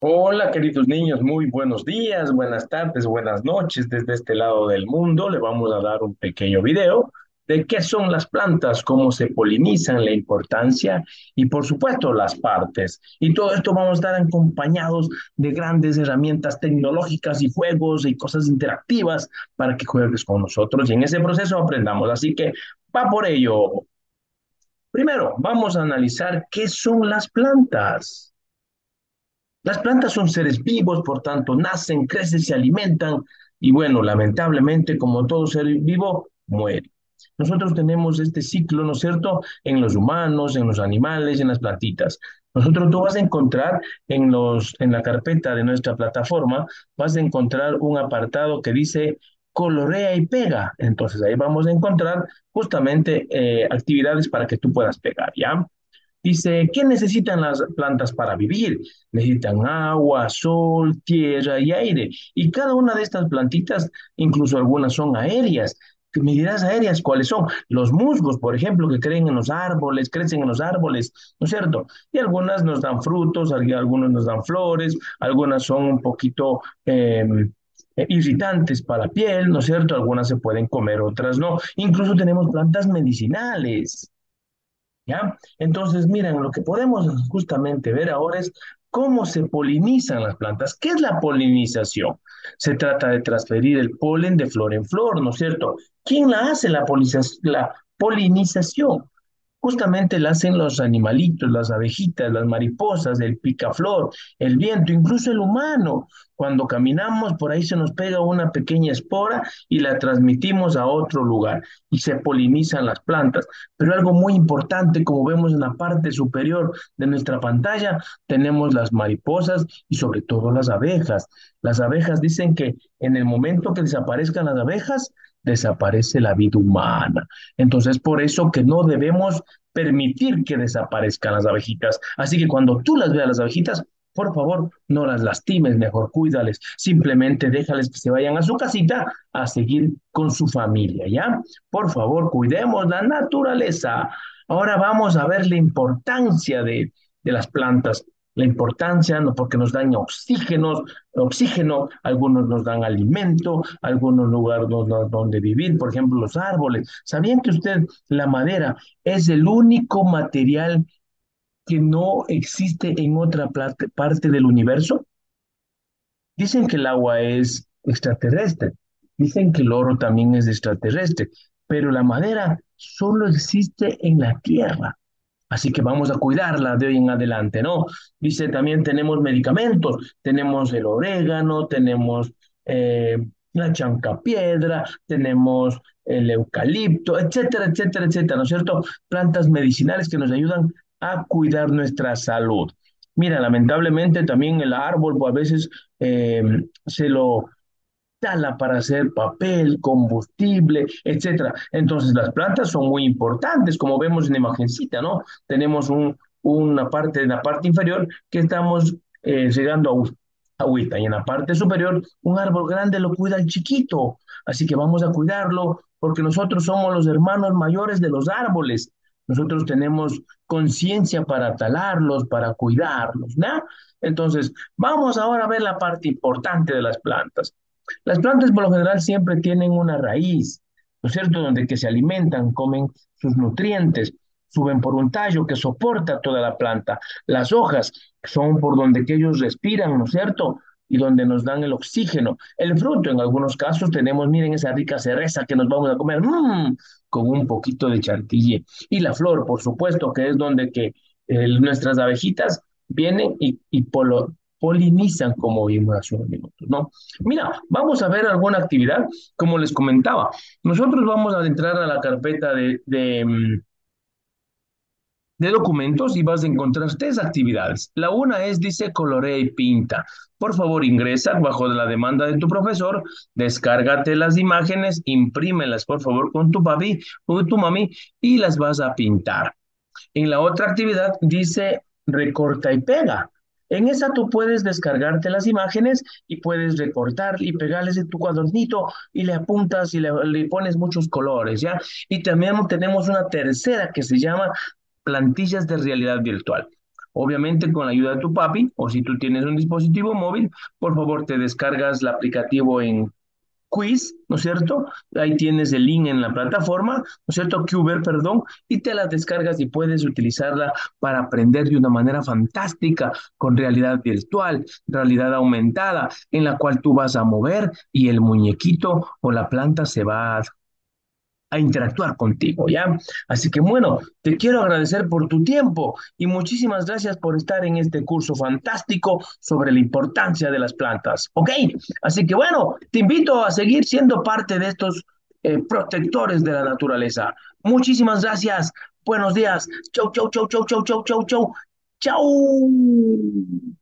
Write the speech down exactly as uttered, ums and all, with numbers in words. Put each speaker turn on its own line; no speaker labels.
Hola, queridos niños, muy buenos días, buenas tardes, buenas noches desde este lado del mundo. Le vamos a dar un pequeño video de qué son las plantas, cómo se polinizan, la importancia y, por supuesto, las partes. Y todo esto vamos a estar acompañados de grandes herramientas tecnológicas y juegos y cosas interactivas para que juegues con nosotros y en ese proceso aprendamos. Así que va por ello. Primero, vamos a analizar qué son las plantas. Las plantas son seres vivos, por tanto, nacen, crecen, se alimentan y bueno, lamentablemente, como todo ser vivo, muere. Nosotros tenemos este ciclo, ¿no es cierto?, en los humanos, en los animales, en las plantitas. Nosotros tú vas a encontrar en los, en la carpeta de nuestra plataforma, vas a encontrar un apartado que dice colorea y pega. Entonces ahí vamos a encontrar justamente eh, actividades para que tú puedas pegar, ¿ya? Dice, ¿qué necesitan las plantas para vivir? Necesitan agua, sol, tierra y aire. Y cada una de estas plantitas, incluso algunas son aéreas. ¿Qué me dirás aéreas? ¿Cuáles son? Los musgos, por ejemplo, que creen en los árboles, crecen en los árboles, ¿no es cierto? Y algunas nos dan frutos, al- algunos nos dan flores, algunas son un poquito eh, eh, irritantes para la piel, ¿no es cierto? Algunas se pueden comer, otras no. Incluso tenemos plantas medicinales. ¿Ya? Entonces, miren, lo que podemos justamente ver ahora es cómo se polinizan las plantas. ¿Qué es la polinización? Se trata de transferir el polen de flor en flor, ¿no es cierto? ¿Quién la hace la, poliniza- la polinización? Justamente la hacen los animalitos, las abejitas, las mariposas, el picaflor, el viento, incluso el humano. Cuando caminamos, por ahí se nos pega una pequeña espora y la transmitimos a otro lugar y se polinizan las plantas. Pero algo muy importante, como vemos en la parte superior de nuestra pantalla, tenemos las mariposas y sobre todo las abejas. Las abejas dicen que en el momento que desaparezcan las abejas, desaparece la vida humana. Entonces, por eso que no debemos permitir que desaparezcan las abejitas. Así que cuando tú las veas las abejitas, por favor, no las lastimes, mejor cuídales. Simplemente déjales que se vayan a su casita a seguir con su familia, ¿ya? Por favor, cuidemos la naturaleza. Ahora vamos a ver la importancia de, de las plantas. La importancia, no porque nos dan oxígeno, oxígeno, algunos nos dan alimento, algunos lugares nos dan donde vivir, por ejemplo, los árboles. ¿Sabían que usted, la madera, es el único material que no existe en otra parte parte del universo? Dicen que el agua es extraterrestre, dicen que el oro también es extraterrestre, pero la madera solo existe en la Tierra. Así que vamos a cuidarla de hoy en adelante, ¿no? Dice, también tenemos medicamentos, tenemos el orégano, tenemos eh, la chancapiedra, tenemos el eucalipto, etcétera, etcétera, etcétera, ¿no es cierto? Plantas medicinales que nos ayudan a cuidar nuestra salud. Mira, lamentablemente también el árbol pues, a veces eh, se lo tala para hacer papel, combustible, etcétera. Entonces, las plantas son muy importantes, como vemos en la imagencita, ¿no? Tenemos un, una parte en la parte inferior que estamos eh, regando agü- agüita y en la parte superior un árbol grande lo cuida el chiquito. Así que vamos a cuidarlo porque nosotros somos los hermanos mayores de los árboles. Nosotros tenemos conciencia para talarlos, para cuidarlos, ¿no? Entonces, vamos ahora a ver la parte importante de las plantas. Las plantas por lo general siempre tienen una raíz, ¿no es cierto?, donde que se alimentan, comen sus nutrientes, suben por un tallo que soporta toda la planta. Las hojas son por donde que ellos respiran, ¿no es cierto?, y donde nos dan el oxígeno. El fruto, en algunos casos, tenemos, miren, esa rica cereza que nos vamos a comer, mm, con un poquito de chantilly. Y la flor, por supuesto, que es donde que eh, nuestras abejitas vienen y, y polo- polinizan, como vimos hace unos minutos, ¿no? Mira, vamos a ver alguna actividad, como les comentaba. Nosotros vamos a entrar a la carpeta de, de, mm, de documentos y vas a encontrar tres actividades. La una es, dice, colorea y pinta. Por favor, ingresa bajo la demanda de tu profesor, descárgate las imágenes, imprímelas, por favor, con tu papi o tu mami y las vas a pintar. En la otra actividad dice recorta y pega. En esa tú puedes descargarte las imágenes y puedes recortar y pegarles en tu cuadernito y le apuntas y le, le pones muchos colores, ¿ya? Y también tenemos una tercera que se llama plantillas de realidad virtual. Obviamente con la ayuda de tu papi o si tú tienes un dispositivo móvil, por favor te descargas el aplicativo en Quiz, ¿no es cierto? Ahí tienes el link en la plataforma, ¿no es cierto? Cuber, perdón, y te la descargas y puedes utilizarla para aprender de una manera fantástica con realidad virtual, realidad aumentada, en la cual tú vas a mover y el muñequito o la planta se va a a interactuar contigo, ¿ya? Así que bueno, te quiero agradecer por tu tiempo y muchísimas gracias por estar en este curso fantástico sobre la importancia de las plantas, ¿ok? Así que bueno, te invito a seguir siendo parte de estos eh, protectores de la naturaleza. Muchísimas gracias. Buenos días. Chau, chau, chau, chau, chau, chau, chau, chau. Chau.